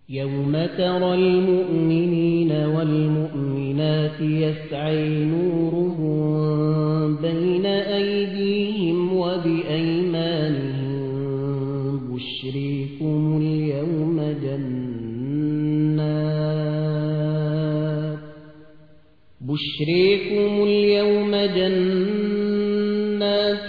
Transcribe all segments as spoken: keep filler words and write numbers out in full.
يوم ترى المؤمنين والمؤمنات يسعي نورهم بين أيديهم وبأيمانهم بشريكم اليوم جنات بشريكم اليوم جنات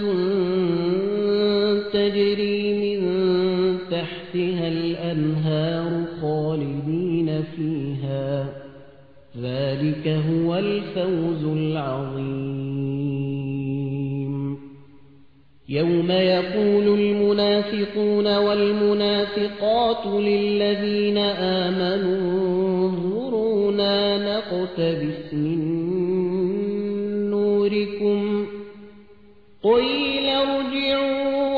تجري من تحتها الأنهار خالدين فيها ذلك هو الفوز العظيم يوم يقول المنافقون والمنافقات للذين آمنوا انظرونا نقتبس من نوركم قيل ارجعوا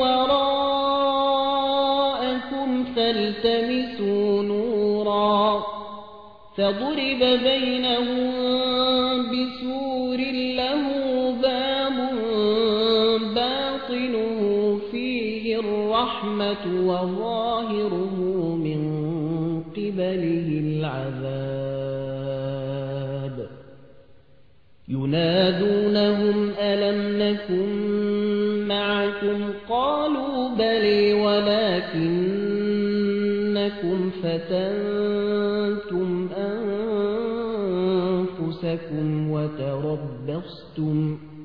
وراءكم فالتمسوا نورا فضرب بينهم بسور له باب باطنه فيه الرحمة وظاهره من قبله العذاب ينادونهم ألم نكن معكم قالوا بلى ولكنكم فتنتم أنفسكم وتربصتم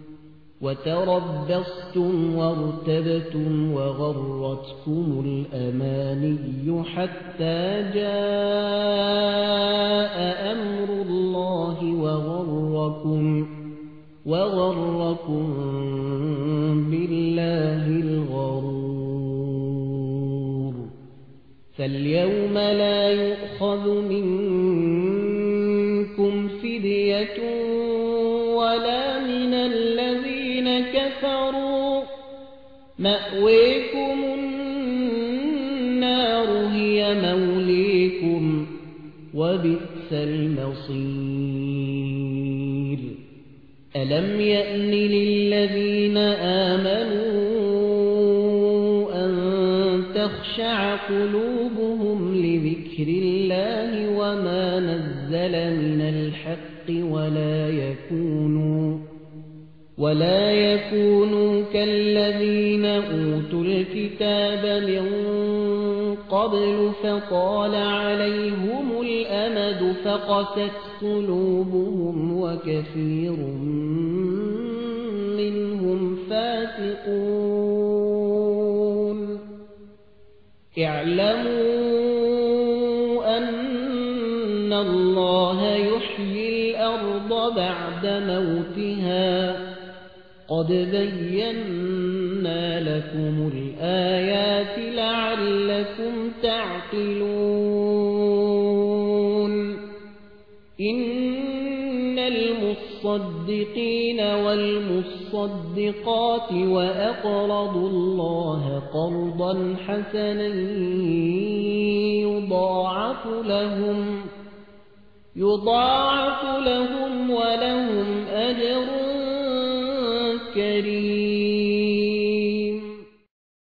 وتربصتم وارتبتم وغرتكم الأماني حتى جاء أمر الله وغركم وغركم بالله الغرور فاليوم لا يؤخذ منكم فدية ولا من الذين كفروا مأويكم النار هي موليكم وبئس المصير ألم يأن للذين آمنوا أن تخشع قلوبهم لذكر الله وما نزل من الحق ولا يكونوا ولا يكونوا كالذين أوتوا الكتاب من قبل فطال عليهم الأمد فقست قلوبهم وكثير منهم فاسقون اعلموا أن الله يحيي الأرض بعد موتها قد بينا لكم الآيات لعلكم تعقلون إن المصدقين والمصدقات وأقرضوا الله قرضا حسنا يضاعف لهم يضاعف لهم ولهم أجر كريم